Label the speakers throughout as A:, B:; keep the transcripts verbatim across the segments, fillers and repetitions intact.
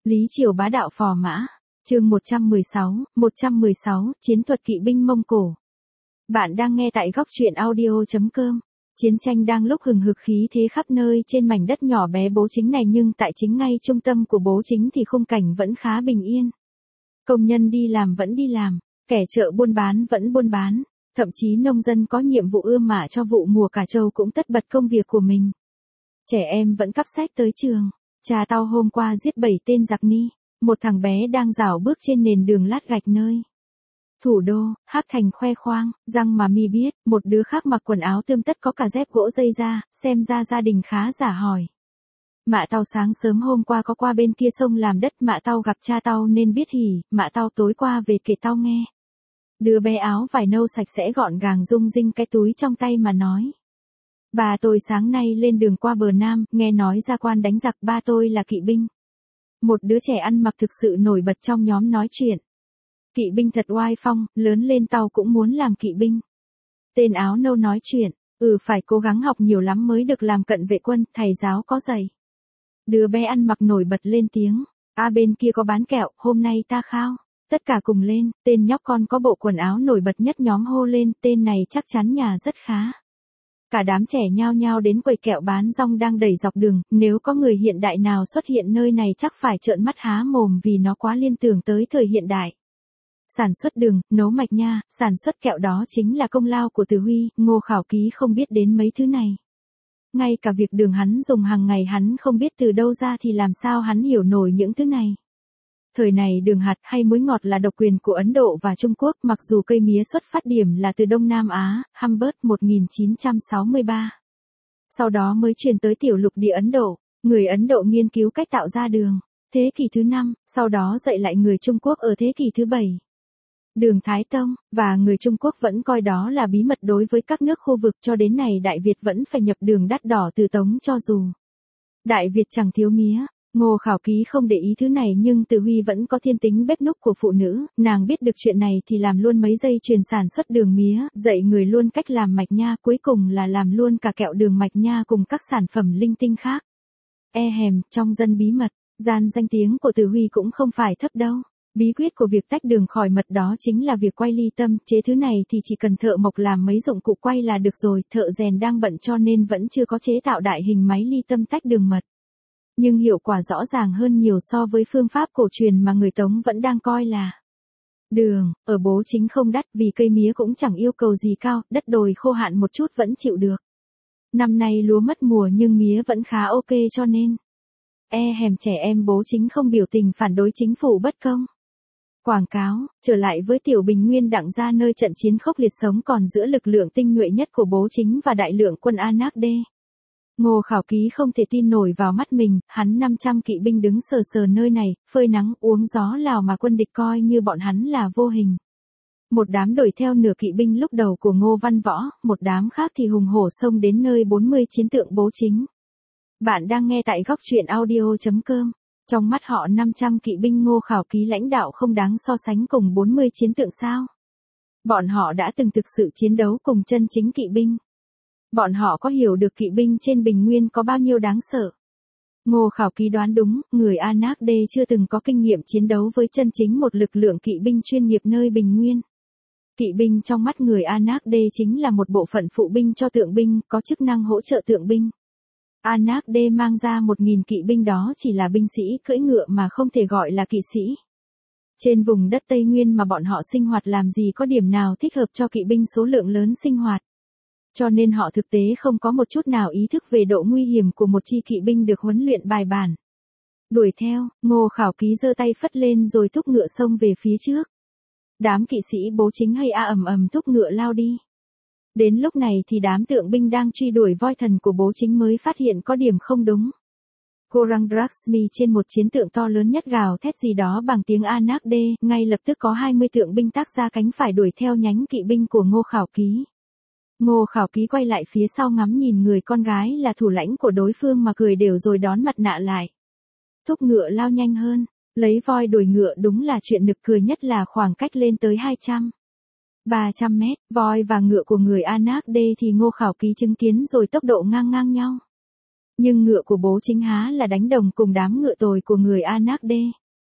A: Lý Triều bá đạo phò mã. Chương một trăm mười sáu, một trăm mười sáu, Chiến thuật kỵ binh Mông Cổ. Bạn đang nghe tại góc truyện audio chấm com. Chiến tranh đang lúc hừng hực khí thế khắp nơi trên mảnh đất nhỏ bé Bố Chính này, nhưng tại chính ngay trung tâm của Bố Chính thì khung cảnh vẫn khá bình yên. Công nhân đi làm vẫn đi làm, kẻ chợ buôn bán vẫn buôn bán, thậm chí nông dân có nhiệm vụ ươm mạ cho vụ mùa cà trâu cũng tất bật công việc của mình. Trẻ em vẫn cắp sách tới trường. Cha tao hôm qua giết bảy tên giặc Ni, một thằng bé đang rảo bước trên nền đường lát gạch nơi thủ đô. Hắc Thành khoe khoang, răng mà mi biết, một đứa khác mặc quần áo tươm tất có cả dép gỗ dây da, xem ra gia đình khá giả hỏi. Mạ tao sáng sớm hôm qua có qua bên kia sông làm đất, mạ tao gặp cha tao nên biết hỉ, mạ tao tối qua về kể tao nghe. Đứa bé áo vải nâu sạch sẽ gọn gàng rung rinh cái túi trong tay mà nói. Bà tôi sáng nay lên đường qua bờ Nam, nghe nói ra quan đánh giặc, ba tôi là kỵ binh. Một đứa trẻ ăn mặc thực sự nổi bật trong nhóm nói chuyện. Kỵ binh thật oai phong, lớn lên tao cũng muốn làm kỵ binh. Tên áo nâu nói chuyện, ừ phải cố gắng học nhiều lắm mới được làm cận vệ quân, thầy giáo có dạy. Đứa bé ăn mặc nổi bật lên tiếng, à bên kia có bán kẹo, hôm nay ta khao. Tất cả cùng lên, tên nhóc con có bộ quần áo nổi bật nhất nhóm hô lên, tên này chắc chắn nhà rất khá. Cả đám trẻ nhao nhao đến quầy kẹo bán rong đang đẩy dọc đường, nếu có người hiện đại nào xuất hiện nơi này chắc phải trợn mắt há mồm vì nó quá liên tưởng tới thời hiện đại. Sản xuất đường, nấu mạch nha, sản xuất kẹo đó chính là công lao của Từ Huy, Ngô Khảo Ký không biết đến mấy thứ này. Ngay cả việc đường hắn dùng hàng ngày hắn không biết từ đâu ra thì làm sao hắn hiểu nổi những thứ này. Thời này đường hạt hay muối ngọt là độc quyền của Ấn Độ và Trung Quốc, mặc dù cây mía xuất phát điểm là từ Đông Nam Á, Humbert một nghìn chín trăm sáu mươi ba. Sau đó mới truyền tới tiểu lục địa Ấn Độ, người Ấn Độ nghiên cứu cách tạo ra đường, thế kỷ thứ năm, sau đó dạy lại người Trung Quốc ở thế kỷ thứ bảy. Đường Thái Tông, và người Trung Quốc vẫn coi đó là bí mật đối với các nước khu vực, cho đến này Đại Việt vẫn phải nhập đường đắt đỏ từ Tống cho dù Đại Việt chẳng thiếu mía. Ngô Khảo Ký không để ý thứ này, nhưng Từ Huy vẫn có thiên tính bếp núc của phụ nữ, nàng biết được chuyện này thì làm luôn mấy dây chuyền sản xuất đường mía, dạy người luôn cách làm mạch nha, cuối cùng là làm luôn cả kẹo đường mạch nha cùng các sản phẩm linh tinh khác. E hèm, trong dân bí mật, gian danh tiếng của Từ Huy cũng không phải thấp đâu. Bí quyết của việc tách đường khỏi mật đó chính là việc quay ly tâm, chế thứ này thì chỉ cần thợ mộc làm mấy dụng cụ quay là được rồi, thợ rèn đang bận cho nên vẫn chưa có chế tạo đại hình máy ly tâm tách đường mật. Nhưng hiệu quả rõ ràng hơn nhiều so với phương pháp cổ truyền mà người Tống vẫn đang coi là đường. Ở Bố Chính không đắt vì cây mía cũng chẳng yêu cầu gì cao, đất đồi khô hạn một chút vẫn chịu được. Năm nay lúa mất mùa nhưng mía vẫn khá ok cho nên e hèm trẻ em Bố Chính không biểu tình phản đối chính phủ bất công. Quảng cáo, trở lại với Tiểu Bình Nguyên đặng ra nơi trận chiến khốc liệt sống còn giữa lực lượng tinh nhuệ nhất của Bố Chính và đại lượng quân Anak D. Ngô Khảo Ký không thể tin nổi vào mắt mình, hắn năm trăm kỵ binh đứng sờ sờ nơi này, phơi nắng uống gió Lào mà quân địch coi như bọn hắn là vô hình. Một đám đuổi theo nửa kỵ binh lúc đầu của Ngô Văn Võ, một đám khác thì hùng hổ xông đến nơi bốn mươi chiến tượng Bố Chính. Bạn đang nghe tại góc truyện audio chấm com. Trong mắt họ năm trăm kỵ binh Ngô Khảo Ký lãnh đạo không đáng so sánh cùng bốn mươi chiến tượng sao? Bọn họ đã từng thực sự chiến đấu cùng chân chính kỵ binh. Bọn họ có hiểu được kỵ binh trên bình nguyên có bao nhiêu đáng sợ. Ngô Khảo Ký đoán đúng, người Anak D chưa từng có kinh nghiệm chiến đấu với chân chính một lực lượng kỵ binh chuyên nghiệp nơi bình nguyên. Kỵ binh trong mắt người Anak D chính là một bộ phận phụ binh cho tượng binh, có chức năng hỗ trợ tượng binh. Anak D mang ra một nghìn kỵ binh đó chỉ là binh sĩ cưỡi ngựa mà không thể gọi là kỵ sĩ. Trên vùng đất Tây Nguyên mà bọn họ sinh hoạt làm gì có điểm nào thích hợp cho kỵ binh số lượng lớn sinh hoạt. Cho nên họ thực tế không có một chút nào ý thức về độ nguy hiểm của một chi kỵ binh được huấn luyện bài bản. Đuổi theo, Ngô Khảo Ký giơ tay phất lên rồi thúc ngựa xông về phía trước. Đám kỵ sĩ Bố Chính hay a ầm ầm thúc ngựa lao đi. Đến lúc này thì đám tượng binh đang truy đuổi voi thần của Bố Chính mới phát hiện có điểm không đúng. Gorang Draxmi trên một chiến tượng to lớn nhất gào thét gì đó bằng tiếng Anak D, ngay lập tức có hai mươi tượng binh tác ra cánh phải đuổi theo nhánh kỵ binh của Ngô Khảo Ký. Ngô Khảo Ký quay lại phía sau ngắm nhìn người con gái là thủ lãnh của đối phương mà cười đều rồi đón mặt nạ lại. Thúc ngựa lao nhanh hơn, lấy voi đuổi ngựa đúng là chuyện nực cười, nhất là khoảng cách lên tới hai trăm, ba trăm mét, voi và ngựa của người Anak D thì Ngô Khảo Ký chứng kiến rồi tốc độ ngang ngang nhau. Nhưng ngựa của bố chính há là đánh đồng cùng đám ngựa tồi của người Anak Đê.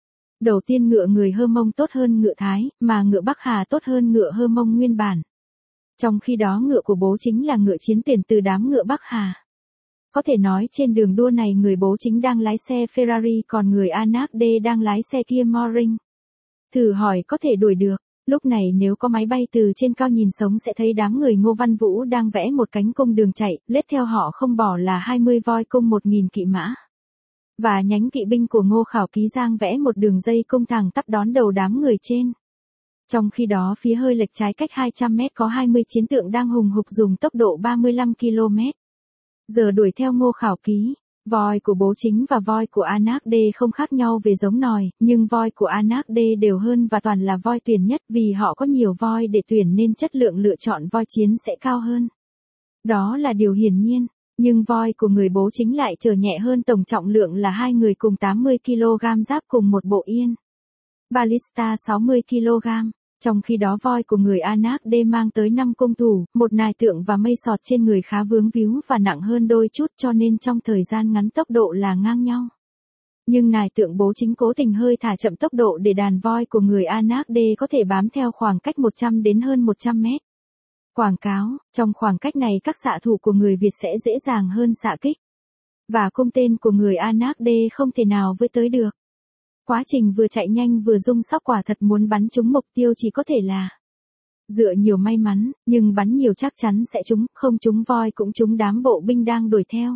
A: Đầu tiên ngựa người Hơ Mông tốt hơn ngựa Thái, mà ngựa Bắc Hà tốt hơn ngựa Hơ Mông nguyên bản. Trong khi đó ngựa của bố chính là ngựa chiến tuyển từ đám ngựa Bắc Hà. Có thể nói trên đường đua này người bố chính đang lái xe Ferrari còn người Anak Đê đang lái xe Kia Morning. Thử hỏi có thể đuổi được. Lúc này nếu có máy bay từ trên cao nhìn sống sẽ thấy đám người Ngô Văn Vũ đang vẽ một cánh cung đường chạy, lết theo họ không bỏ là hai mươi voi cung một nghìn kỵ mã. Và nhánh kỵ binh của Ngô Khảo Ký Giang vẽ một đường dây cung thẳng tắp đón đầu đám người trên. Trong khi đó phía hơi lệch trái cách hai trăm mét có hai mươi chiến tượng đang hùng hục dùng tốc độ ba mươi lăm ki lô mét. Giờ đuổi theo Ngô Khảo Ký. Voi của bố chính và voi của Anak Đê không khác nhau về giống nòi, nhưng voi của Anak Đê đều hơn và toàn là voi tuyển nhất vì họ có nhiều voi để tuyển nên chất lượng lựa chọn voi chiến sẽ cao hơn. Đó là điều hiển nhiên, nhưng voi của người bố chính lại trở nhẹ hơn tổng trọng lượng là hai người cùng tám mươi ki lô gam giáp cùng một bộ yên. Ballista sáu mươi ki lô gam. Trong khi đó voi của người Anak Đê mang tới năm cung thủ, một nài tượng và mây sọt trên người khá vướng víu và nặng hơn đôi chút cho nên trong thời gian ngắn tốc độ là ngang nhau. Nhưng nài tượng bố chính cố tình hơi thả chậm tốc độ để đàn voi của người Anak Đê có thể bám theo khoảng cách một trăm đến hơn một trăm mét. Quảng cáo, trong khoảng cách này các xạ thủ của người Việt sẽ dễ dàng hơn xạ kích. Và cung tên của người Anak Đê không thể nào với tới được. Quá trình vừa chạy nhanh vừa rung sóc quả thật muốn bắn trúng mục tiêu chỉ có thể là dựa nhiều may mắn, nhưng bắn nhiều chắc chắn sẽ trúng, không trúng voi cũng trúng đám bộ binh đang đuổi theo.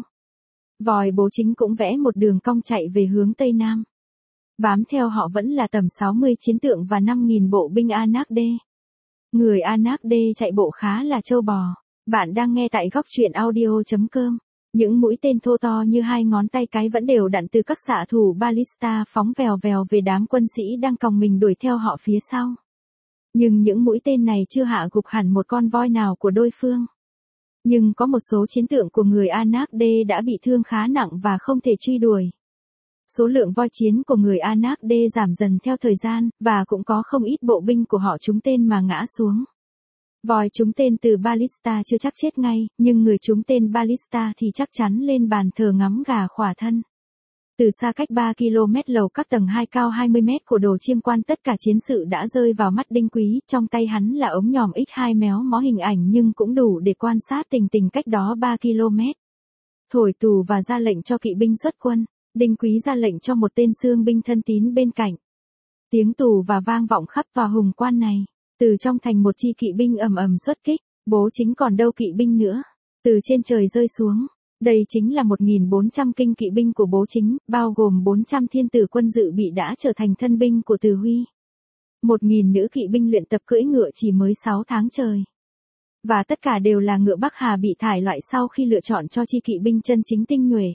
A: Voi bố chính cũng vẽ một đường cong chạy về hướng Tây Nam. Bám theo họ vẫn là tầm sáu mươi chiến tượng và năm nghìn bộ binh Anak Đê. Người Anak Đê chạy bộ khá là trâu bò. Bạn đang nghe tại góc truyện audio chấm com. Những mũi tên thô to như hai ngón tay cái vẫn đều đặn từ các xạ thủ ballista phóng vèo vèo về đám quân sĩ đang còng mình đuổi theo họ phía sau. Nhưng những mũi tên này chưa hạ gục hẳn một con voi nào của đối phương. Nhưng có một số chiến tượng của người Anak Đê đã bị thương khá nặng và không thể truy đuổi. Số lượng voi chiến của người Anak Đê giảm dần theo thời gian, và cũng có không ít bộ binh của họ trúng tên mà ngã xuống. Voi trúng tên từ ballista chưa chắc chết ngay, nhưng người trúng tên ballista thì chắc chắn lên bàn thờ ngắm gà khỏa thân. Từ xa cách ba ki lô mét lầu các tầng hai cao hai mươi mét của đồ chiêm quan tất cả chiến sự đã rơi vào mắt Đinh Quý, trong tay hắn là ống nhòm ích hai méo mó hình ảnh nhưng cũng đủ để quan sát tình tình cách đó ba ki lô mét. Thổi tù và ra lệnh cho kỵ binh xuất quân, Đinh Quý ra lệnh cho một tên xương binh thân tín bên cạnh. Tiếng tù và vang vọng khắp tòa hùng quan này. Từ trong thành một chi kỵ binh ầm ầm xuất kích, bố chính còn đâu kỵ binh nữa. Từ trên trời rơi xuống. Đây chính là một nghìn bốn trăm kinh kỵ binh của bố chính, bao gồm bốn trăm thiên tử quân dự bị đã trở thành thân binh của Từ Huy. một nghìn nữ kỵ binh luyện tập cưỡi ngựa chỉ mới sáu tháng trời. Và tất cả đều là ngựa Bắc Hà bị thải loại sau khi lựa chọn cho chi kỵ binh chân chính tinh nhuệ.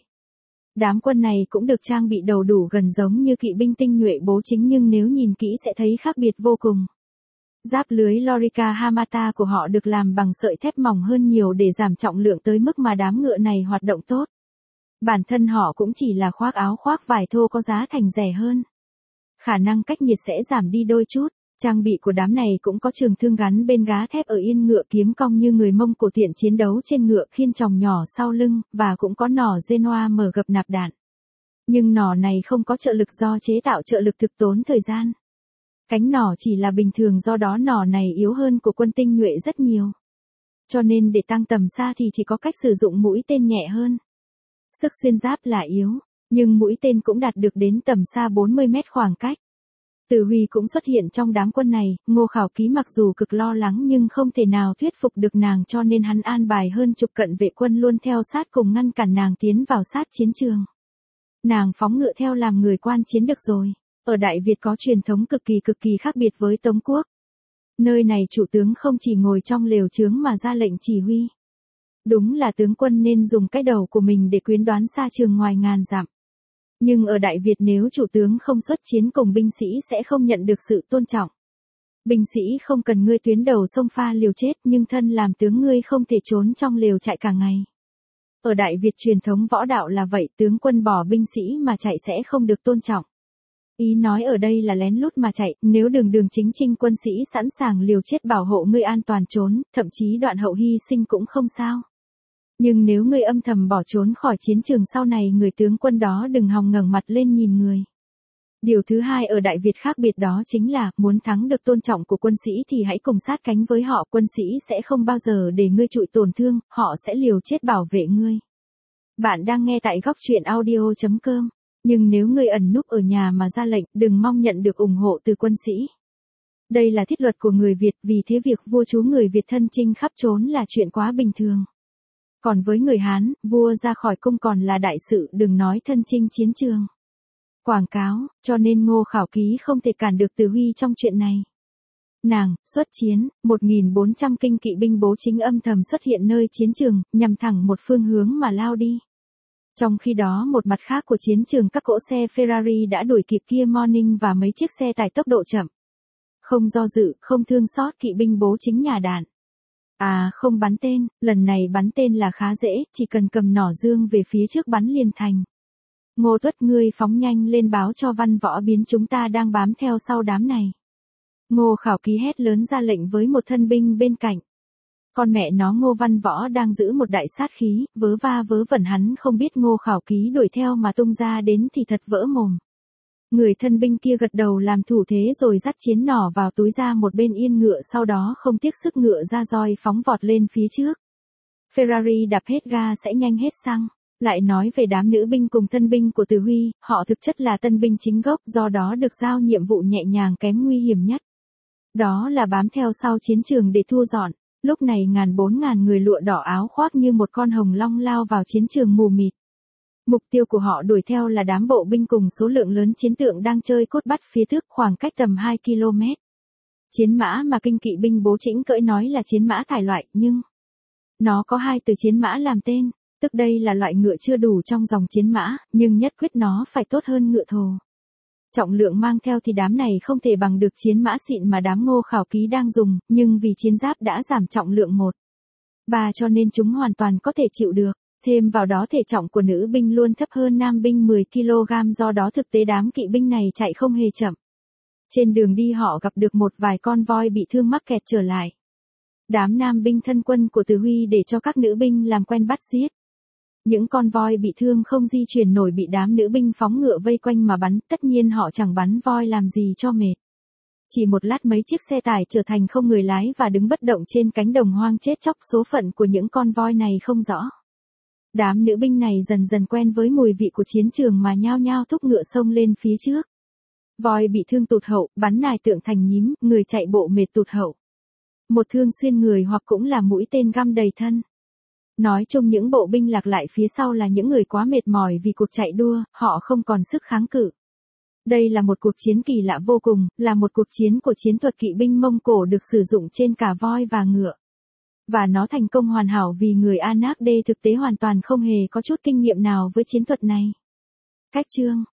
A: Đám quân này cũng được trang bị đầu đủ gần giống như kỵ binh tinh nhuệ bố chính nhưng nếu nhìn kỹ sẽ thấy khác biệt vô cùng. Giáp lưới Lorica Hamata của họ được làm bằng sợi thép mỏng hơn nhiều để giảm trọng lượng tới mức mà đám ngựa này hoạt động tốt. Bản thân họ cũng chỉ là khoác áo khoác vải thô có giá thành rẻ hơn. Khả năng cách nhiệt sẽ giảm đi đôi chút. Trang bị của đám này cũng có trường thương gắn bên gá thép ở yên ngựa kiếm cong như người Mông Cổ tiện chiến đấu trên ngựa khiên chòng nhỏ sau lưng, và cũng có nỏ Genoa mở gập nạp đạn. Nhưng nỏ này không có trợ lực do chế tạo trợ lực thực tốn thời gian. Cánh nỏ chỉ là bình thường do đó nỏ này yếu hơn của quân tinh nhuệ rất nhiều. Cho nên để tăng tầm xa thì chỉ có cách sử dụng mũi tên nhẹ hơn. Sức xuyên giáp là yếu, nhưng mũi tên cũng đạt được đến tầm xa bốn mươi mét khoảng cách. Từ Huy cũng xuất hiện trong đám quân này, Ngô Khảo Ký mặc dù cực lo lắng nhưng không thể nào thuyết phục được nàng cho nên hắn an bài hơn chục cận vệ quân luôn theo sát cùng ngăn cản nàng tiến vào sát chiến trường. Nàng phóng ngựa theo làm người quan chiến được rồi. Ở Đại Việt có truyền thống cực kỳ cực kỳ khác biệt với Tống Quốc. Nơi này chủ tướng không chỉ ngồi trong lều chướng mà ra lệnh chỉ huy. Đúng là tướng quân nên dùng cái đầu của mình để quyến đoán xa trường ngoài ngàn dặm. Nhưng ở Đại Việt nếu chủ tướng không xuất chiến cùng binh sĩ sẽ không nhận được sự tôn trọng. Binh sĩ không cần ngươi tuyến đầu xông pha liều chết nhưng thân làm tướng ngươi không thể trốn trong lều chạy cả ngày. Ở Đại Việt truyền thống võ đạo là vậy, tướng quân bỏ binh sĩ mà chạy sẽ không được tôn trọng. Ý nói ở đây là lén lút mà chạy, nếu đường đường chính chinh quân sĩ sẵn sàng liều chết bảo hộ ngươi an toàn trốn, thậm chí đoạn hậu hy sinh cũng không sao. Nhưng nếu ngươi âm thầm bỏ trốn khỏi chiến trường sau này người tướng quân đó đừng hòng ngẩng mặt lên nhìn người. Điều thứ hai ở Đại Việt khác biệt đó chính là, muốn thắng được tôn trọng của quân sĩ thì hãy cùng sát cánh với họ, quân sĩ sẽ không bao giờ để ngươi chịu tổn thương, họ sẽ liều chết bảo vệ ngươi. Bạn đang nghe tại góc truyện audio chấm com, nhưng nếu ngươi ẩn núp ở nhà mà ra lệnh, đừng mong nhận được ủng hộ từ quân sĩ. Đây là thiết luật của người Việt, vì thế việc vua chúa người Việt thân chinh khắp trốn là chuyện quá bình thường. Còn với người Hán, vua ra khỏi cung còn là đại sự, đừng nói thân chinh chiến trường. Quảng cáo, cho nên Ngô Khảo Ký không thể cản được Từ Huy trong chuyện này. Nàng, xuất chiến, một nghìn bốn trăm kinh kỵ binh bố chính âm thầm xuất hiện nơi chiến trường, nhằm thẳng một phương hướng mà lao đi. Trong khi đó một mặt khác của chiến trường các cỗ xe Ferrari đã đuổi kịp Kia Morning và mấy chiếc xe tải tốc độ chậm. Không do dự, không thương xót kỵ binh bố chính nhả đạn. À không bắn tên, lần này bắn tên là khá dễ, chỉ cần cầm nỏ dương về phía trước bắn liền thành. Ngô Tuất ngươi phóng nhanh lên báo cho Văn Võ Biến chúng ta đang bám theo sau đám này. Ngô Khảo Ký hét lớn ra lệnh với một thân binh bên cạnh. Con mẹ nó Ngô Văn Võ đang giữ một đại sát khí, vớ va vớ vẩn hắn không biết Ngô Khảo Ký đuổi theo mà tung ra đến thì thật vỡ mồm. Người thân binh kia gật đầu làm thủ thế rồi dắt chiến nỏ vào túi ra một bên yên ngựa, sau đó không tiếc sức ngựa ra roi phóng vọt lên phía trước. Ferrari đạp hết ga sẽ nhanh hết xăng. Lại nói về đám nữ binh cùng tân binh của Từ Huy, họ thực chất là tân binh chính gốc, do đó được giao nhiệm vụ nhẹ nhàng kém nguy hiểm nhất. Đó là bám theo sau chiến trường để thu dọn. Lúc này ngàn bốn ngàn người lụa đỏ áo khoác như một con hồng long lao vào chiến trường mù mịt. Mục tiêu của họ đuổi theo là đám bộ binh cùng số lượng lớn chiến tượng đang chơi cốt bắt phía trước khoảng cách tầm hai ki lô mét. Chiến mã mà kinh kỵ binh bố Trĩnh cưỡi nói là chiến mã thải loại, nhưng nó có hai từ chiến mã làm tên. Tức đây là loại ngựa chưa đủ trong dòng chiến mã, nhưng nhất quyết nó phải tốt hơn ngựa thồ. Trọng lượng mang theo thì đám này không thể bằng được chiến mã xịn mà đám Ngô Khảo Ký đang dùng, nhưng vì chiến giáp đã giảm trọng lượng một ba cho nên chúng hoàn toàn có thể chịu được. Thêm vào đó thể trọng của nữ binh luôn thấp hơn nam binh mười ki lô gam, do đó thực tế đám kỵ binh này chạy không hề chậm. Trên đường đi họ gặp được một vài con voi bị thương mắc kẹt trở lại. Đám nam binh thân quân của Từ Huy để cho các nữ binh làm quen bắt giết. Những con voi bị thương không di chuyển nổi bị đám nữ binh phóng ngựa vây quanh mà bắn, tất nhiên họ chẳng bắn voi làm gì cho mệt. Chỉ một lát mấy chiếc xe tải trở thành không người lái và đứng bất động trên cánh đồng hoang chết chóc, số phận của những con voi này không rõ. Đám nữ binh này dần dần quen với mùi vị của chiến trường mà nhao nhao thúc ngựa xông lên phía trước. Voi bị thương tụt hậu, bắn nài tượng thành nhím, người chạy bộ mệt tụt hậu. Một thương xuyên người hoặc cũng là mũi tên găm đầy thân. Nói chung những bộ binh lạc lại phía sau là những người quá mệt mỏi vì cuộc chạy đua, họ không còn sức kháng cự. Đây là một cuộc chiến kỳ lạ vô cùng, là một cuộc chiến của chiến thuật kỵ binh Mông Cổ được sử dụng trên cả voi và ngựa. Và nó thành công hoàn hảo vì người Anak Đê thực tế hoàn toàn không hề có chút kinh nghiệm nào với chiến thuật này. Cách chương